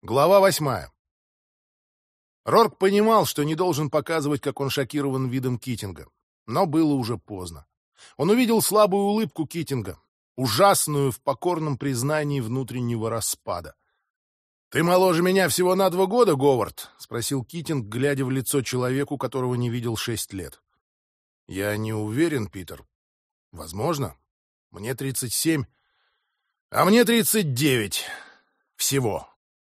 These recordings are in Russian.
Глава 8. Рорк понимал, что не должен показывать, как он шокирован видом Китинга. Но было уже поздно. Он увидел слабую улыбку Китинга, ужасную в покорном признании внутреннего распада. «Ты моложе меня всего на 2 года, Говард?» — спросил Китинг, глядя в лицо человеку, которого не видел 6 лет. «Я не уверен, Питер. Возможно. Мне 37, а мне 39. Всего».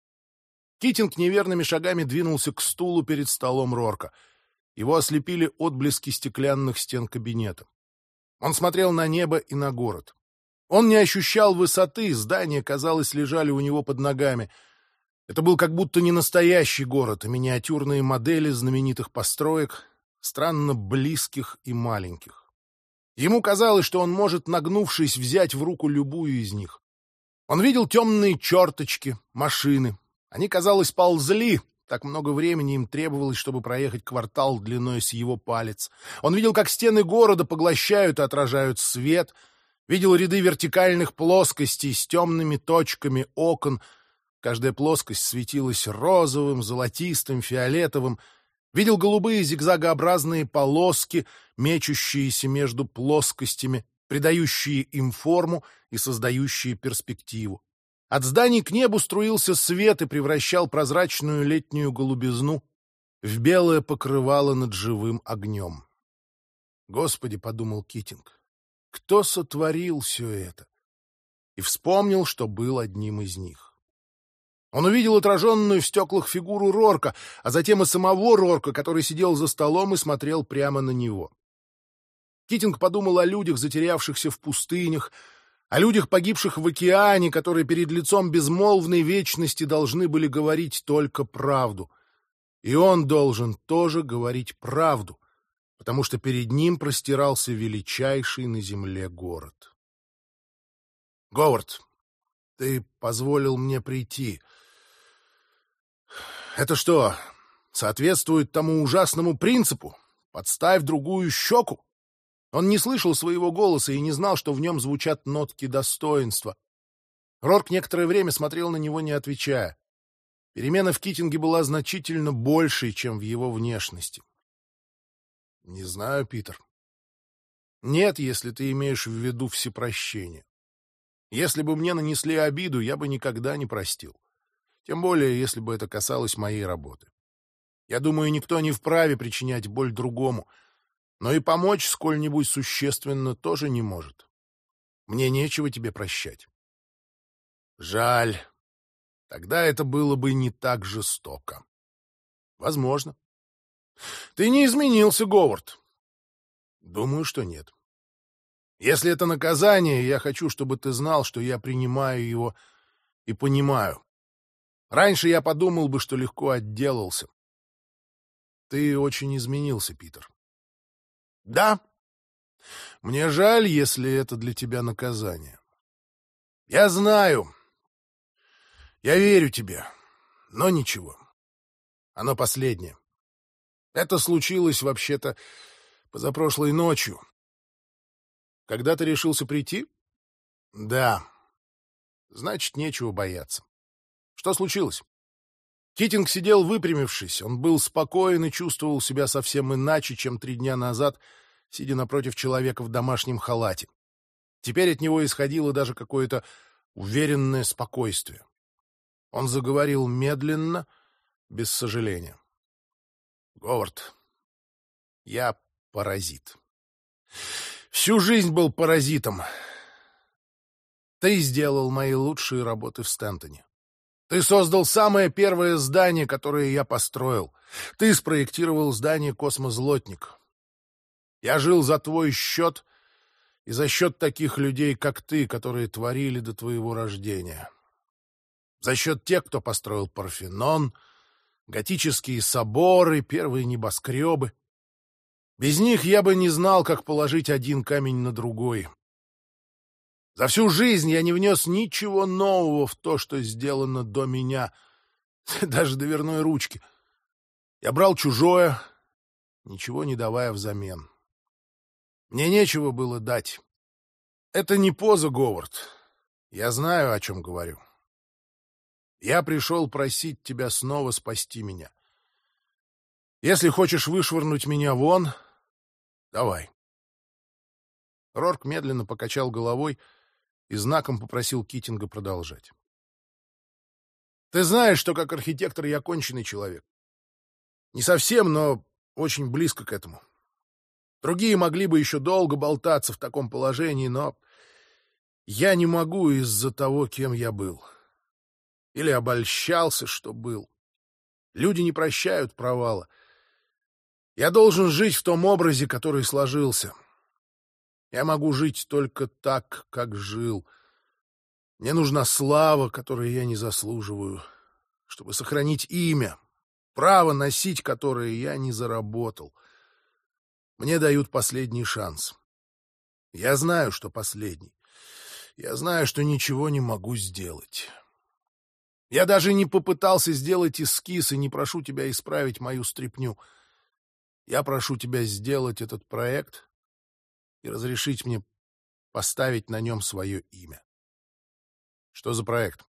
Китинг неверными шагами двинулся к стулу перед столом Рорка. Его ослепили отблески стеклянных стен кабинета. Он смотрел на небо и на город. Он не ощущал высоты, здания, казалось, лежали у него под ногами. Это был как будто не настоящий город, а миниатюрные модели знаменитых построек, странно близких и маленьких. Ему казалось, что он может, нагнувшись, взять в руку любую из них. Он видел темные черточки, машины. Они, казалось, ползли. Так много времени им требовалось, чтобы проехать квартал длиной с его палец. Он видел, как стены города поглощают и отражают свет. Видел ряды вертикальных плоскостей с темными точками окон. Каждая плоскость светилась розовым, золотистым, фиолетовым. Видел голубые зигзагообразные полоски, мечущиеся между плоскостями, придающие им форму и создающие перспективу. От зданий к небу струился свет и превращал прозрачную летнюю голубизну в белое покрывало над живым огнем. «Господи», — подумал Китинг, — «кто сотворил все это?» И вспомнил, что был одним из них. Он увидел отраженную в стеклах фигуру Рорка, а затем и самого Рорка, который сидел за столом и смотрел прямо на него. Китинг подумал о людях, затерявшихся в пустынях, о людях, погибших в океане, которые перед лицом безмолвной вечности должны были говорить только правду. И он должен тоже говорить правду, потому что перед ним простирался величайший на земле город. «Говард, ты позволил мне прийти. Это что, соответствует тому ужасному принципу? Подставь другую щеку?» Он не слышал своего голоса и не знал, что в нем звучат нотки достоинства. Рорк некоторое время смотрел на него, не отвечая. Перемена в Китинге была значительно большей, чем в его внешности. «Не знаю, Питер. Нет, если ты имеешь в виду всепрощение. Если бы мне нанесли обиду, я бы никогда не простил. Тем более, если бы это касалось моей работы. Я думаю, никто не вправе причинять боль другому, но и помочь сколь-нибудь существенно тоже не может. Мне нечего тебе прощать». «Жаль. Тогда это было бы не так жестоко». «Возможно». «Ты не изменился, Говард». «Думаю, что нет. Если это наказание, я хочу, чтобы ты знал, что я принимаю его и понимаю. Раньше я подумал бы, что легко отделался. Ты очень изменился, Питер». «Да. Мне жаль, если это для тебя наказание. Я знаю. Я верю тебе. Но ничего. Оно последнее. Это случилось, вообще-то, позапрошлой ночью». «Когда ты решился прийти?» «Да. Значит, нечего бояться. Что случилось?» Китинг сидел выпрямившись. Он был спокоен и чувствовал себя совсем иначе, чем 3 дня назад, сидя напротив человека в домашнем халате. Теперь от него исходило даже какое-то уверенное спокойствие. Он заговорил медленно, без сожаления. «Говард, я паразит. Всю жизнь был паразитом. Ты сделал мои лучшие работы в Стентоне. Ты создал самое первое здание, которое я построил. Ты спроектировал здание «Космозлотник». Я жил за твой счет и за счет таких людей, как ты, которые творили до твоего рождения. За счет тех, кто построил Парфенон, готические соборы, первые небоскребы. Без них я бы не знал, как положить один камень на другой. За всю жизнь я не внес ничего нового в то, что сделано до меня, даже дверной ручки. Я брал чужое, ничего не давая взамен. Мне нечего было дать. Это не поза, Говард. Я знаю, о чем говорю. Я пришел просить тебя снова спасти меня. Если хочешь вышвырнуть меня вон, давай. Рорк медленно покачал головой и знаком попросил Китинга продолжать. Ты знаешь, что как архитектор я конченый человек. Не совсем, но очень близко к этому. Другие могли бы еще долго болтаться в таком положении, но я не могу из-за того, кем я был. Или обольщался, что был. Люди не прощают провала. Я должен жить в том образе, который сложился. Я могу жить только так, как жил. Мне нужна слава, которой я не заслуживаю, чтобы сохранить имя, право носить которое я не заработал. Мне дают последний шанс. Я знаю, что последний. Я знаю, что ничего не могу сделать. Я даже не попытался сделать эскиз и не прошу тебя исправить мою стряпню. Я прошу тебя сделать этот проект и разрешить мне поставить на нем свое имя. Что за проект?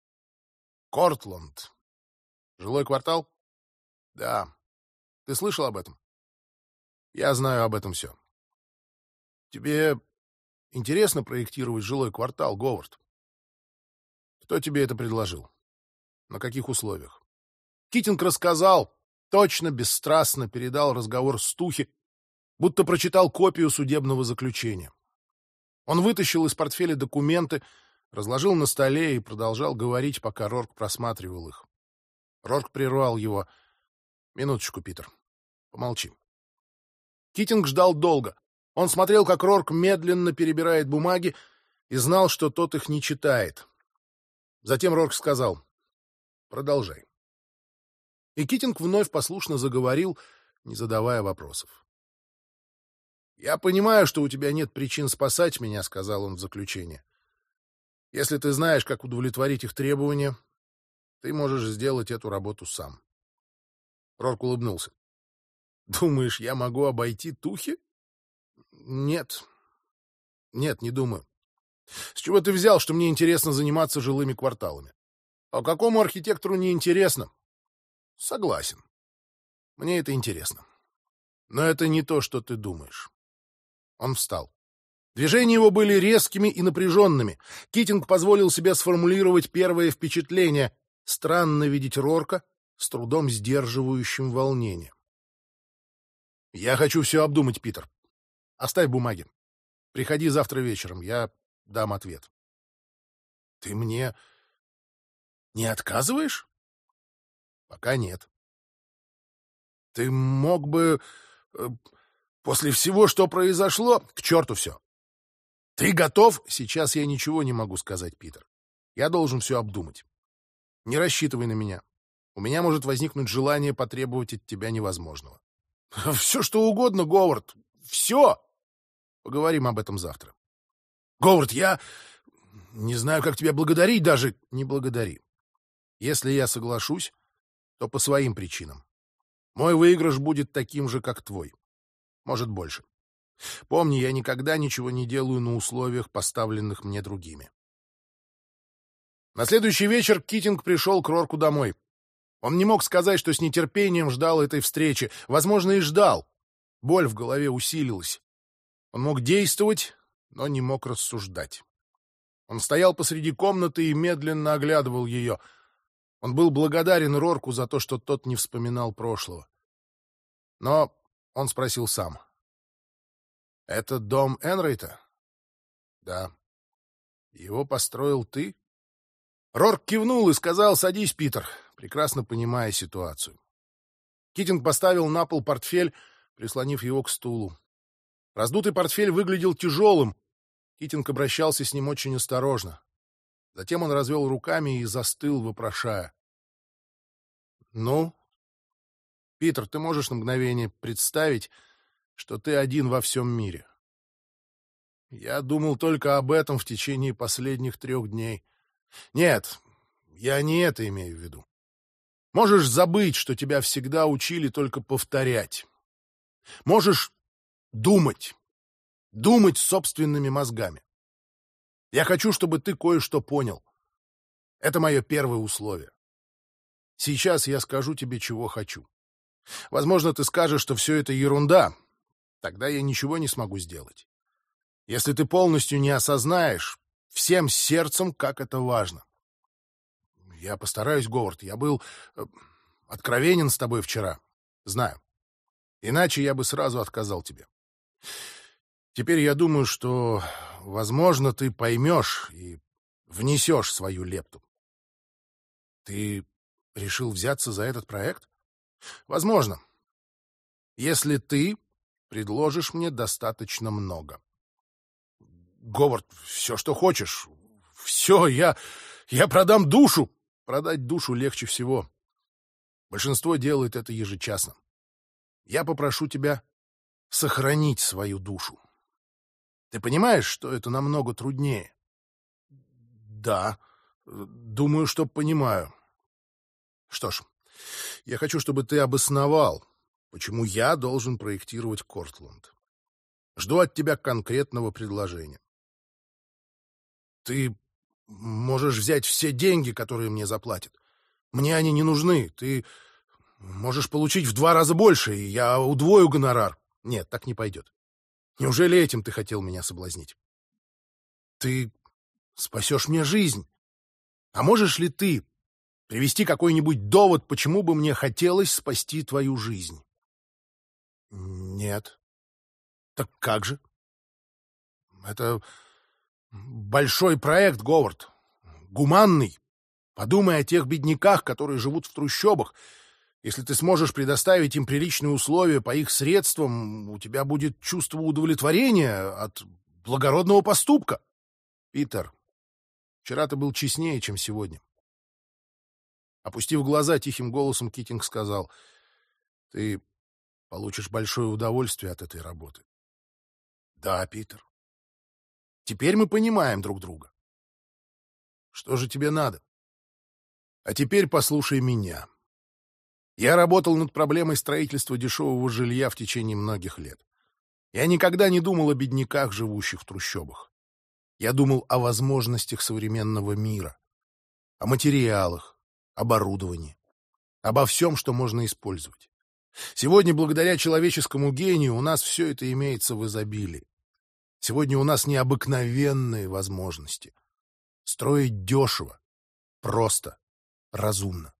Кортланд. Жилой квартал? Да. Ты слышал об этом? Я знаю об этом все. Тебе интересно проектировать жилой квартал, Говард? Кто тебе это предложил? На каких условиях? Китинг рассказал, точно, бесстрастно передал разговор Стухи, будто прочитал копию судебного заключения. Он вытащил из портфеля документы, разложил на столе и продолжал говорить, пока Рорк просматривал их. Рорк прервал его. «Минуточку, Питер. Помолчи». Китинг ждал долго. Он смотрел, как Рорк медленно перебирает бумаги, и знал, что тот их не читает. Затем Рорк сказал: «Продолжай». И Китинг вновь послушно заговорил, не задавая вопросов. «Я понимаю, что у тебя нет причин спасать меня», — сказал он в заключение. «Если ты знаешь, как удовлетворить их требования, ты можешь сделать эту работу сам». Рорк улыбнулся. «Думаешь, я могу обойти Тухи?» «Нет. Нет, не думаю. С чего ты взял, что мне интересно заниматься жилыми кварталами? А какому архитектору не интересно?» «Согласен. Мне это интересно. Но это не то, что ты думаешь». Он встал. Движения его были резкими и напряженными. Китинг позволил себе сформулировать первое впечатление. Странно видеть Рорка, с трудом сдерживающим волнение. «Я хочу все обдумать, Питер. Оставь бумаги. Приходи завтра вечером, я дам ответ». «Ты мне не отказываешь?» «Пока нет». «Ты мог бы... после всего, что произошло...» «К черту все. Ты готов?» «Сейчас я ничего не могу сказать, Питер. Я должен все обдумать. Не рассчитывай на меня. У меня может возникнуть желание потребовать от тебя невозможного». «Все, что угодно, Говард. Все!» «Поговорим об этом завтра». «Говард, я не знаю, как тебя благодарить даже». «Не благодари. Если я соглашусь, то по своим причинам. Мой выигрыш будет таким же, как твой. Может, больше. Помни, я никогда ничего не делаю на условиях, поставленных мне другими». На следующий вечер Китинг пришел к Рорку домой. Он не мог сказать, что с нетерпением ждал этой встречи. Возможно, и ждал. Боль в голове усилилась. Он мог действовать, но не мог рассуждать. Он стоял посреди комнаты и медленно оглядывал ее. Он был благодарен Рорку за то, что тот не вспоминал прошлого. Но он спросил сам. «Это дом Энрейта?» «Да». «Его построил ты?» Рорк кивнул и сказал: «Садись, Питер», прекрасно понимая ситуацию. Китинг поставил на пол портфель, прислонив его к стулу. Раздутый портфель выглядел тяжелым. Китинг обращался с ним очень осторожно. Затем он развел руками и застыл, вопрошая. «Ну, Питер, ты можешь на мгновение представить, что ты один во всем мире?» «Я думал только об этом в течение последних 3 дней». «Нет, я не это имею в виду. Можешь забыть, что тебя всегда учили только повторять. Можешь думать. Думать собственными мозгами. Я хочу, чтобы ты кое-что понял. Это мое первое условие. Сейчас я скажу тебе, чего хочу. Возможно, ты скажешь, что все это ерунда. Тогда я ничего не смогу сделать. Если ты полностью не осознаешь всем сердцем, как это важно. Я постараюсь, Говард. Я был откровенен с тобой вчера. Знаю. Иначе я бы сразу отказал тебе. Теперь я думаю, что, возможно, ты поймешь и внесешь свою лепту. Ты решил взяться за этот проект? Возможно. Если ты предложишь мне достаточно много. Говард, все, что хочешь. Все, я продам душу. Продать душу легче всего. Большинство делает это ежечасно. Я попрошу тебя сохранить свою душу. Ты понимаешь, что это намного труднее? Да, думаю, что понимаю. Что ж, я хочу, чтобы ты обосновал, почему я должен проектировать Кортланд. Жду от тебя конкретного предложения. Ты можешь взять все деньги, которые мне заплатят. Мне они не нужны. Ты можешь получить в 2 раза больше, и я удвою гонорар. Нет, так не пойдет. Неужели этим ты хотел меня соблазнить? Ты спасешь мне жизнь. А можешь ли ты привести какой-нибудь довод, почему бы мне хотелось спасти твою жизнь? Нет. Так как же? Это большой проект, Говард. Гуманный. Подумай о тех бедняках, которые живут в трущобах. Если ты сможешь предоставить им приличные условия по их средствам, у тебя будет чувство удовлетворения от благородного поступка. Питер, вчера ты был честнее, чем сегодня. Опустив глаза, тихим голосом Китинг сказал: ты получишь большое удовольствие от этой работы. Да, Питер. Теперь мы понимаем друг друга. Что же тебе надо? А теперь послушай меня. Я работал над проблемой строительства дешевого жилья в течение многих лет. Я никогда не думал о бедняках, живущих в трущобах. Я думал о возможностях современного мира, о материалах, оборудовании, обо всем, что можно использовать. Сегодня, благодаря человеческому гению, у нас все это имеется в изобилии. Сегодня у нас необыкновенные возможности. Строить дешево, просто, разумно.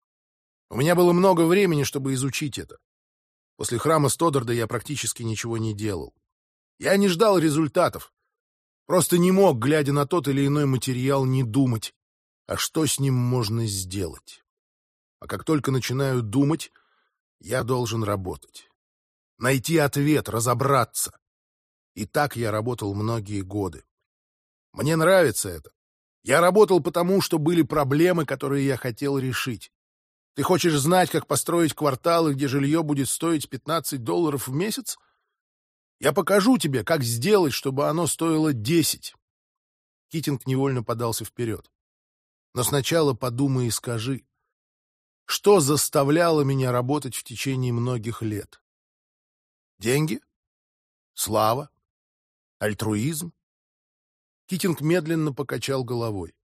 У меня было много времени, чтобы изучить это. После храма Стодарда я практически ничего не делал. Я не ждал результатов. Просто не мог, глядя на тот или иной материал, не думать, а что с ним можно сделать. А как только начинаю думать, я должен работать. Найти ответ, разобраться. И так я работал многие годы. Мне нравится это. Я работал потому, что были проблемы, которые я хотел решить. Ты хочешь знать, как построить кварталы, где жилье будет стоить $15 в месяц? Я покажу тебе, как сделать, чтобы оно стоило 10. Китинг невольно подался вперед. Но сначала подумай и скажи, что заставляло меня работать в течение многих лет? Деньги? Слава? Альтруизм? Китинг медленно покачал головой.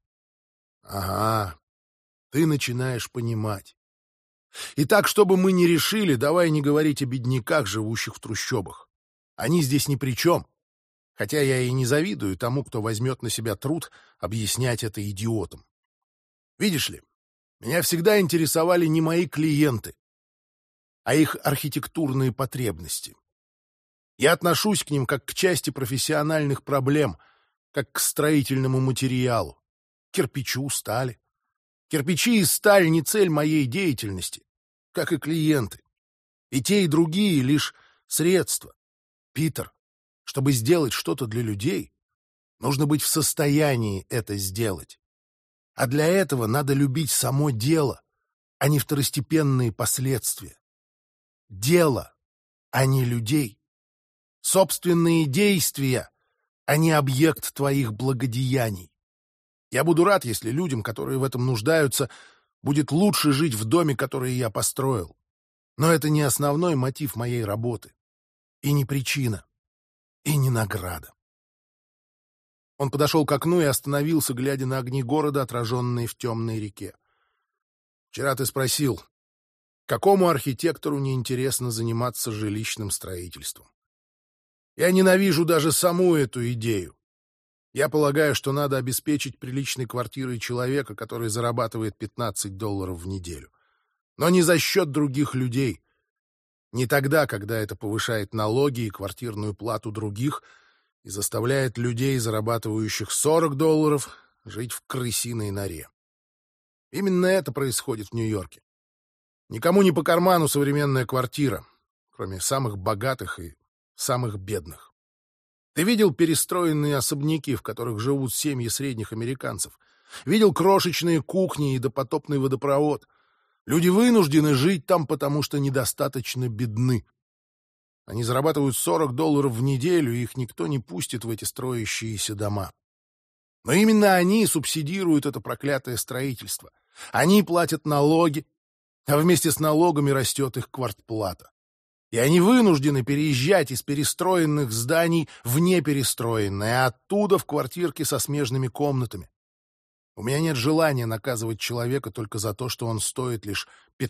Ага, ты начинаешь понимать. Итак, что бы мы ни решили, давай не говорить о бедняках, живущих в трущобах. Они здесь ни при чем. Хотя я и не завидую тому, кто возьмет на себя труд объяснять это идиотам. Видишь ли, меня всегда интересовали не мои клиенты, а их архитектурные потребности. Я отношусь к ним как к части профессиональных проблем, как к строительному материалу, кирпичу, стали. Кирпичи и сталь не цель моей деятельности, как и клиенты. И те, и другие — лишь средства. Питер, чтобы сделать что-то для людей, нужно быть в состоянии это сделать. А для этого надо любить само дело, а не второстепенные последствия. Дело, а не людей. Собственные действия, а не объект твоих благодеяний. Я буду рад, если людям, которые в этом нуждаются, будет лучше жить в доме, который я построил. Но это не основной мотив моей работы. И не причина. И не награда. Он подошел к окну и остановился, глядя на огни города, отраженные в темной реке. «Вчера ты спросил, какому архитектору неинтересно заниматься жилищным строительством? Я ненавижу даже саму эту идею. Я полагаю, что надо обеспечить приличной квартирой человека, который зарабатывает $15 в неделю. Но не за счет других людей. Не тогда, когда это повышает налоги и квартирную плату других и заставляет людей, зарабатывающих $40, жить в крысиной норе. Именно это происходит в Нью-Йорке. Никому не по карману современная квартира, кроме самых богатых и самых бедных. Ты видел перестроенные особняки, в которых живут семьи средних американцев? Видел крошечные кухни и допотопный водопровод? Люди вынуждены жить там, потому что недостаточно бедны. Они зарабатывают $40 в неделю, и их никто не пустит в эти строящиеся дома. Но именно они субсидируют это проклятое строительство. Они платят налоги, а вместе с налогами растет их квартплата. И они вынуждены переезжать из перестроенных зданий в неперестроенные, а оттуда в квартирки со смежными комнатами. У меня нет желания наказывать человека только за то, что он стоит лишь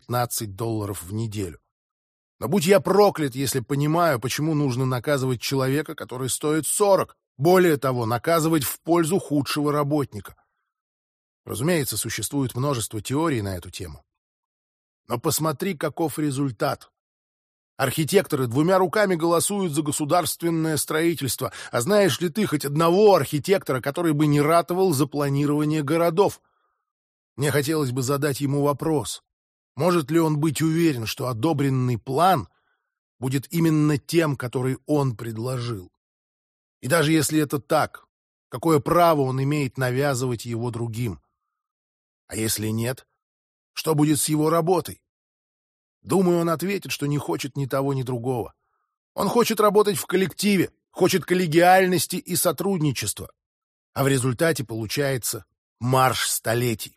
$15 в неделю. Но будь я проклят, если понимаю, почему нужно наказывать человека, который стоит 40. Более того, наказывать в пользу худшего работника. Разумеется, существует множество теорий на эту тему. Но посмотри, каков результат. Архитекторы 2 руками голосуют за государственное строительство. А знаешь ли ты хоть одного архитектора, который бы не ратовал за планирование городов? Мне хотелось бы задать ему вопрос. Может ли он быть уверен, что одобренный план будет именно тем, который он предложил? И даже если это так, какое право он имеет навязывать его другим? А если нет, что будет с его работой? Думаю, он ответит, что не хочет ни того, ни другого. Он хочет работать в коллективе, хочет коллегиальности и сотрудничества. А в результате получается марш столетий.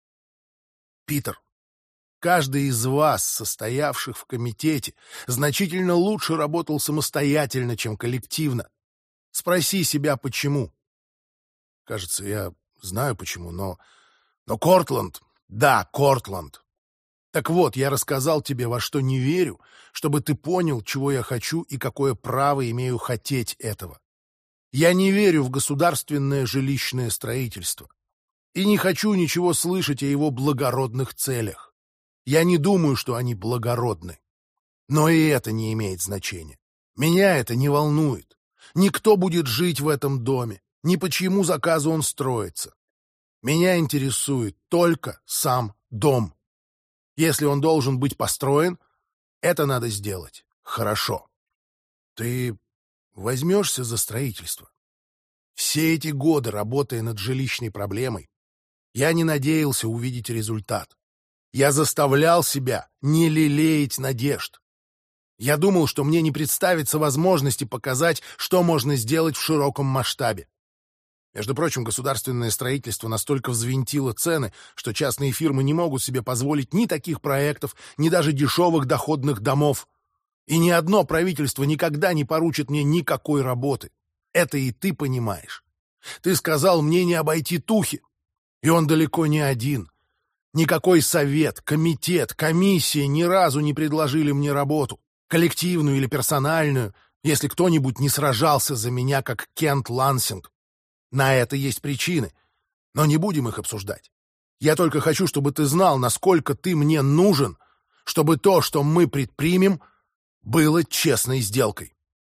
Питер, каждый из вас, состоявших в комитете, значительно лучше работал самостоятельно, чем коллективно. Спроси себя, почему. Кажется, я знаю почему, но Кортланд, да, Кортланд. Так вот, я рассказал тебе, во что не верю, чтобы ты понял, чего я хочу и какое право имею хотеть этого. Я не верю в государственное жилищное строительство. И не хочу ничего слышать о его благородных целях. Я не думаю, что они благородны. Но и это не имеет значения. Меня это не волнует. Никто будет жить в этом доме, ни по чьему заказу он строится. Меня интересует только сам дом. Если он должен быть построен, это надо сделать хорошо. Ты возьмешься за строительство? Все эти годы, работая над жилищной проблемой, я не надеялся увидеть результат. Я заставлял себя не лелеять надежд. Я думал, что мне не представится возможности показать, что можно сделать в широком масштабе. Между прочим, государственное строительство настолько взвинтило цены, что частные фирмы не могут себе позволить ни таких проектов, ни даже дешевых доходных домов. И ни одно правительство никогда не поручит мне никакой работы. Это и ты понимаешь. Ты сказал мне не обойти Тухи. И он далеко не один. Никакой совет, комитет, комиссия ни разу не предложили мне работу, коллективную или персональную, если кто-нибудь не сражался за меня, как Кент Лансинг. На это есть причины, но не будем их обсуждать. Я только хочу, чтобы ты знал, насколько ты мне нужен, чтобы то, что мы предпримем, было честной сделкой.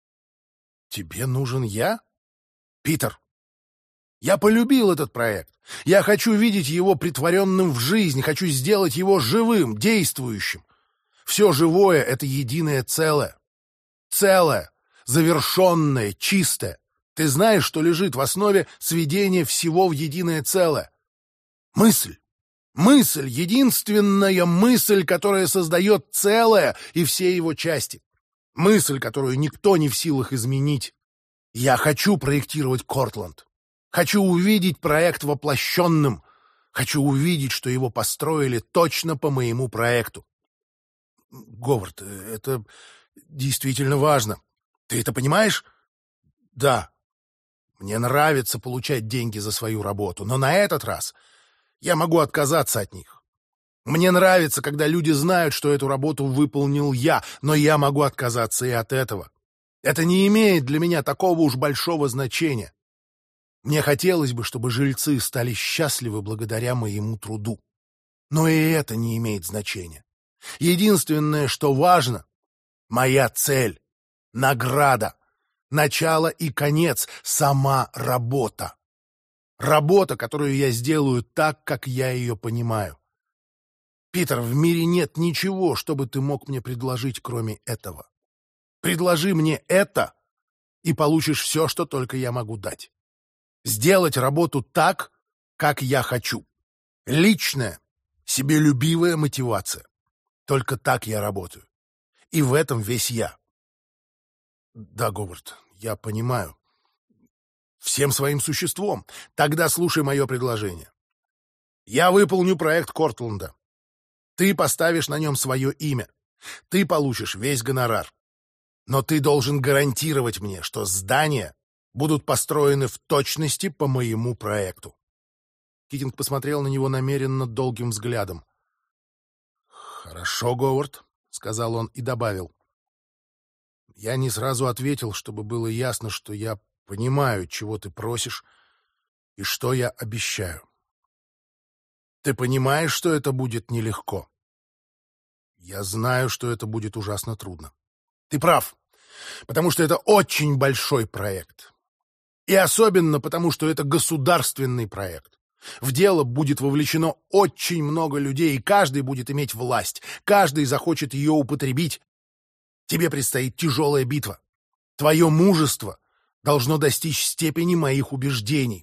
Тебе нужен я? Питер, я полюбил этот проект. Я хочу видеть его претворенным в жизнь, хочу сделать его живым, действующим. Все живое — это единое целое. Целое, завершенное, чистое. Ты знаешь, что лежит в основе сведения всего в единое целое? Мысль. Мысль — единственная мысль, которая создает целое и все его части. Мысль, которую никто не в силах изменить. Я хочу проектировать Кортланд. Хочу увидеть проект воплощенным. Хочу увидеть, что его построили точно по моему проекту. Говард, это действительно важно. Ты это понимаешь? Да. Мне нравится получать деньги за свою работу, но на этот раз я могу отказаться от них. Мне нравится, когда люди знают, что эту работу выполнил я, но я могу отказаться и от этого. Это не имеет для меня такого уж большого значения. Мне хотелось бы, чтобы жильцы стали счастливы благодаря моему труду. Но и это не имеет значения. Единственное, что важно — моя цель, награда, начало и конец, сама работа. Работа, которую я сделаю так, как я ее понимаю. Питер, в мире нет ничего, что бы ты мог мне предложить, кроме этого. Предложи мне это, и получишь все, что только я могу дать. Сделать работу так, как я хочу. Личная, себелюбивая мотивация. Только так я работаю. И в этом весь я. Да, Говард, я понимаю. Всем своим существом. Тогда слушай мое предложение. Я выполню проект Кортланда. Ты поставишь на нем свое имя. Ты получишь весь гонорар. Но ты должен гарантировать мне, что здания будут построены в точности по моему проекту. Китинг посмотрел на него намеренно долгим взглядом. «Хорошо, Говард», — сказал он и добавил. «Я не сразу ответил, чтобы было ясно, что я понимаю, чего ты просишь и что я обещаю. Ты понимаешь, что это будет нелегко? Я знаю, что это будет ужасно трудно. Ты прав, потому что это очень большой проект. И особенно потому, что это государственный проект. В дело будет вовлечено очень много людей, и каждый будет иметь власть, каждый захочет ее употребить. Тебе предстоит тяжелая битва. Твое мужество должно достичь степени моих убеждений.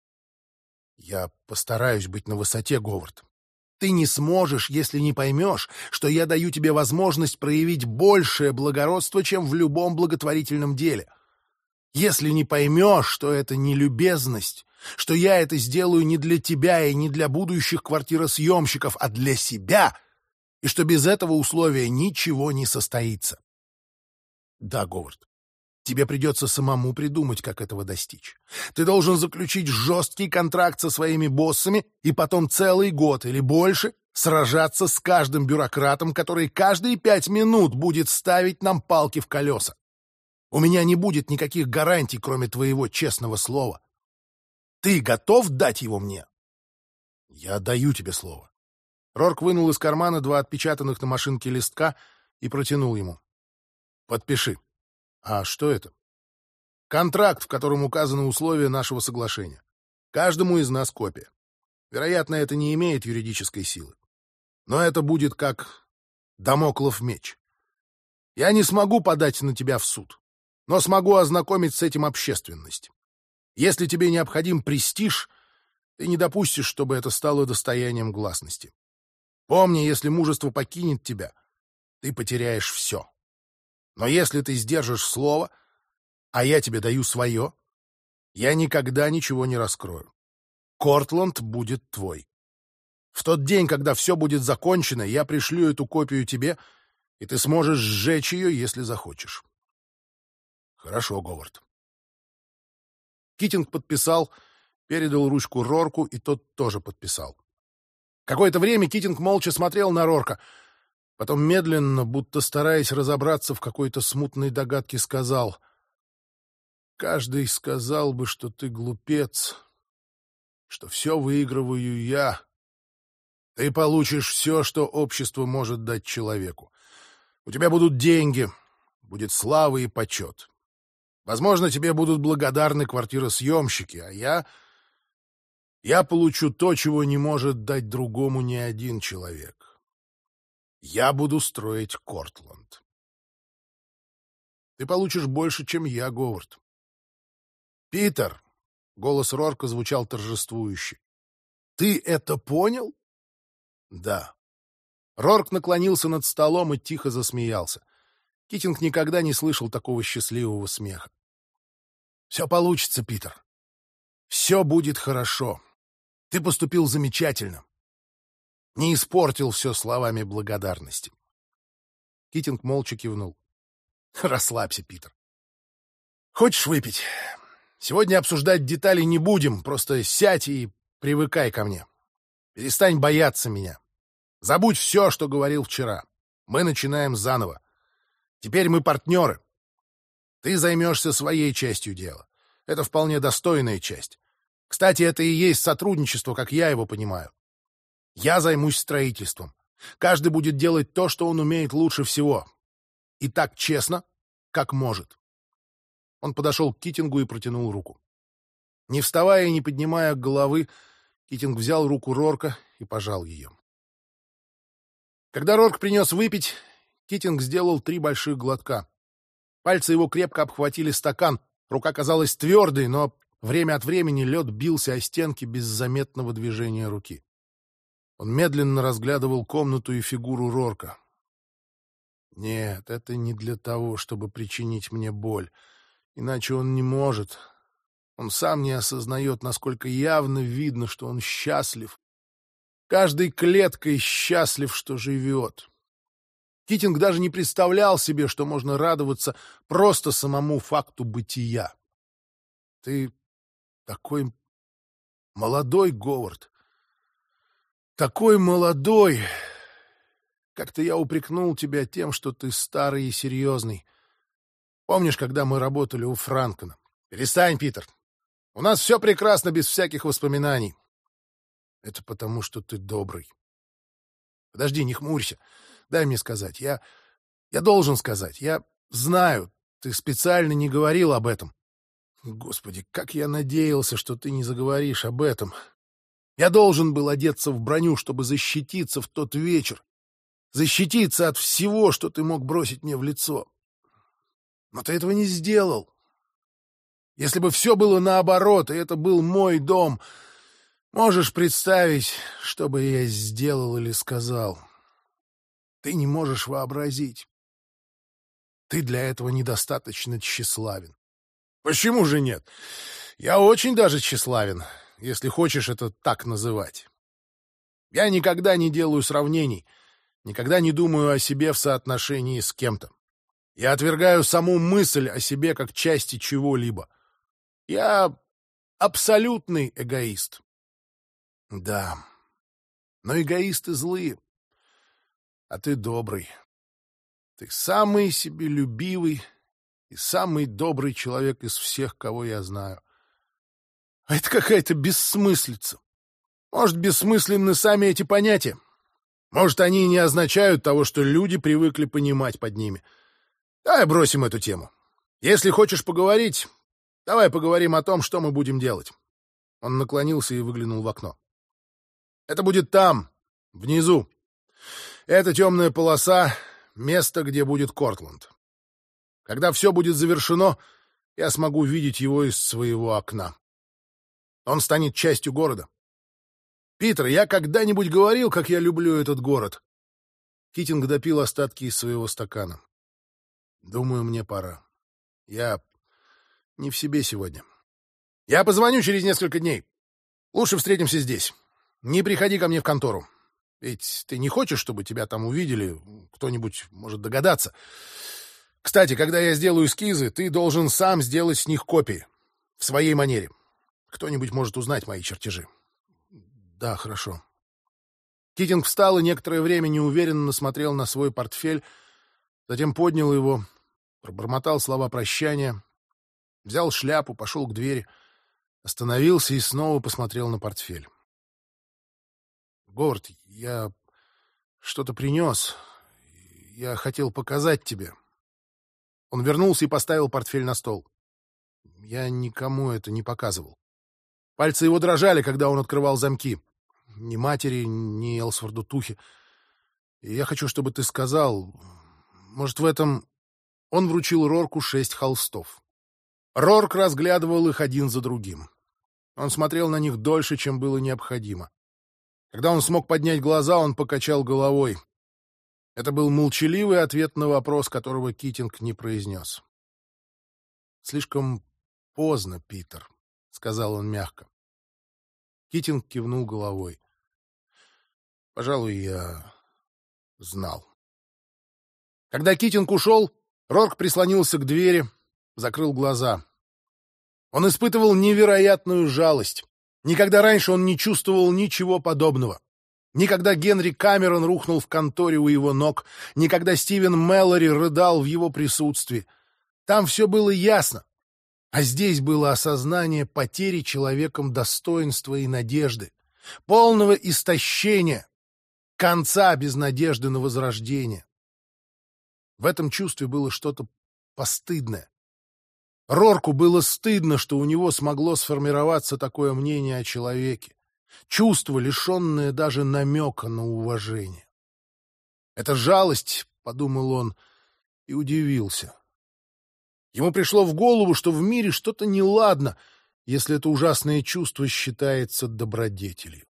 Я постараюсь быть на высоте, Говард. Ты не сможешь, если не поймешь, что я даю тебе возможность проявить большее благородство, чем в любом благотворительном деле. Если не поймешь, что это не любезность, что я это сделаю не для тебя и не для будущих квартиросъемщиков, а для себя, и что без этого условия ничего не состоится. Да, Говард, тебе придется самому придумать, как этого достичь. Ты должен заключить жесткий контракт со своими боссами и потом целый год или больше сражаться с каждым бюрократом, который каждые 5 минут будет ставить нам палки в колеса. У меня не будет никаких гарантий, кроме твоего честного слова. Ты готов дать его мне? Я даю тебе слово. Рорк вынул из кармана 2 отпечатанных на машинке листка и протянул ему. Подпиши. А что это? Контракт, в котором указаны условия нашего соглашения. Каждому из нас копия. Вероятно, это не имеет юридической силы. Но это будет как дамоклов меч. Я не смогу подать на тебя в суд, но смогу ознакомить с этим общественность. Если тебе необходим престиж, ты не допустишь, чтобы это стало достоянием гласности. Помни, если мужество покинет тебя, ты потеряешь все. Но если ты сдержишь слово, а я тебе даю свое, я никогда ничего не раскрою. Кортланд будет твой. В тот день, когда все будет закончено, я пришлю эту копию тебе, и ты сможешь сжечь ее, если захочешь. Хорошо, Говард. Китинг подписал, передал ручку Рорку, и тот тоже подписал. Какое-то время Китинг молча смотрел на Рорка, потом медленно, будто стараясь разобраться в какой-то смутной догадке, сказал: «Каждый сказал бы, что ты глупец, что все выигрываю я. Ты получишь все, что общество может дать человеку. У тебя будут деньги, будет слава и почет. Возможно, тебе будут благодарны квартиросъемщики, а я получу то, чего не может дать другому ни один человек. Я буду строить Кортланд. Ты получишь больше, чем я, Говард». «Питер!» — голос Рорка звучал торжествующе. «Ты это понял?» «Да». Рорк наклонился над столом и тихо засмеялся. Китинг никогда не слышал такого счастливого смеха. «Все получится, Питер. Все будет хорошо. Ты поступил замечательно. Не испортил все словами благодарности». Китинг молча кивнул. «Расслабься, Питер. Хочешь выпить? Сегодня обсуждать детали не будем, просто сядь и привыкай ко мне. Перестань бояться меня. Забудь все, что говорил вчера. Мы начинаем заново. Теперь мы партнеры. Ты займешься своей частью дела. Это вполне достойная часть. Кстати, это и есть сотрудничество, как я его понимаю. Я займусь строительством. Каждый будет делать то, что он умеет лучше всего. И так честно, как может. Он подошел к Китингу и протянул руку. Не вставая и не поднимая головы, Китинг взял руку Рорка и пожал ее. Когда Рорк принес выпить, Китинг сделал 3 больших глотка. Пальцы его крепко обхватили стакан, рука казалась твердой, но время от времени лед бился о стенки без заметного движения руки. Он медленно разглядывал комнату и фигуру Рорка. Нет, это не для того, чтобы причинить мне боль. Иначе он не может. Он сам не осознает, насколько явно видно, что он счастлив. Каждой клеткой счастлив, что живет. Китинг даже не представлял себе, что можно радоваться просто самому факту бытия. Ты такой молодой, Говард. Такой молодой. Как-то я упрекнул тебя тем, что ты старый и серьезный. Помнишь, когда мы работали у Франкена? Перестань, Питер. У нас все прекрасно, без всяких воспоминаний. Это потому, что ты добрый. Подожди, не хмурься. Дай мне сказать. Я должен сказать. Я знаю, ты специально не говорил об этом. Господи, как я надеялся, что ты не заговоришь об этом. Я должен был одеться в броню, чтобы защититься в тот вечер. Защититься от всего, что ты мог бросить мне в лицо. Но ты этого не сделал. Если бы все было наоборот, и это был мой дом, можешь представить, что бы я сделал или сказал. Ты не можешь вообразить. Ты для этого недостаточно тщеславен. Почему же нет? Я очень даже тщеславен, если хочешь это так называть. Я никогда не делаю сравнений, никогда не думаю о себе в соотношении с кем-то. Я отвергаю саму мысль о себе как части чего-либо. Я абсолютный эгоист. Да, но эгоисты злые, а ты добрый. Ты самый себелюбивый и самый добрый человек из всех, кого я знаю. А это какая-то бессмыслица. Может, бессмысленны сами эти понятия. Может, они и не означают того, что люди привыкли понимать под ними. Давай бросим эту тему. Если хочешь поговорить, давай поговорим о том, что мы будем делать. Он наклонился и выглянул в окно. Это будет там, внизу. Эта темная полоса — место, где будет Кортланд. Когда все будет завершено, я смогу видеть его из своего окна. Он станет частью города. Питер, я когда-нибудь говорил, как я люблю этот город? Китинг допил остатки из своего стакана. Думаю, мне пора. Я не в себе сегодня. Я позвоню через несколько дней. Лучше встретимся здесь. Не приходи ко мне в контору. Ведь ты не хочешь, чтобы тебя там увидели? Кто-нибудь может догадаться. Кстати, когда я сделаю эскизы, ты должен сам сделать с них копии. В своей манере. Кто-нибудь может узнать мои чертежи. Да, хорошо. Китинг встал и некоторое время неуверенно смотрел на свой портфель, затем поднял его, пробормотал слова прощания, взял шляпу, пошел к двери, остановился и снова посмотрел на портфель. Говард, я что-то принес. Я хотел показать тебе. Он вернулся и поставил портфель на стол. Я никому это не показывал. Пальцы его дрожали, когда он открывал замки. Ни матери, ни Элсворду Тухе. И я хочу, чтобы ты сказал... Может, в этом... Он вручил Рорку 6 холстов. Рорк разглядывал их один за другим. Он смотрел на них дольше, чем было необходимо. Когда он смог поднять глаза, он покачал головой. Это был молчаливый ответ на вопрос, которого Китинг не произнес. «Слишком поздно, Питер», — сказал он мягко. Китинг кивнул головой. «Пожалуй, я знал». Когда Китинг ушел, Рорк прислонился к двери, закрыл глаза. Он испытывал невероятную жалость. Никогда раньше он не чувствовал ничего подобного. Никогда Генри Камерон рухнул в конторе у его ног, никогда Стивен Мэллори рыдал в его присутствии. Там все было ясно. А здесь было осознание потери человеком достоинства и надежды, полного истощения, конца без надежды на возрождение. В этом чувстве было что-то постыдное. Рорку было стыдно, что у него смогло сформироваться такое мнение о человеке, чувство, лишенное даже намека на уважение. «Это жалость», — подумал он и удивился. Ему пришло в голову, что в мире что-то неладно, если это ужасное чувство считается добродетелью.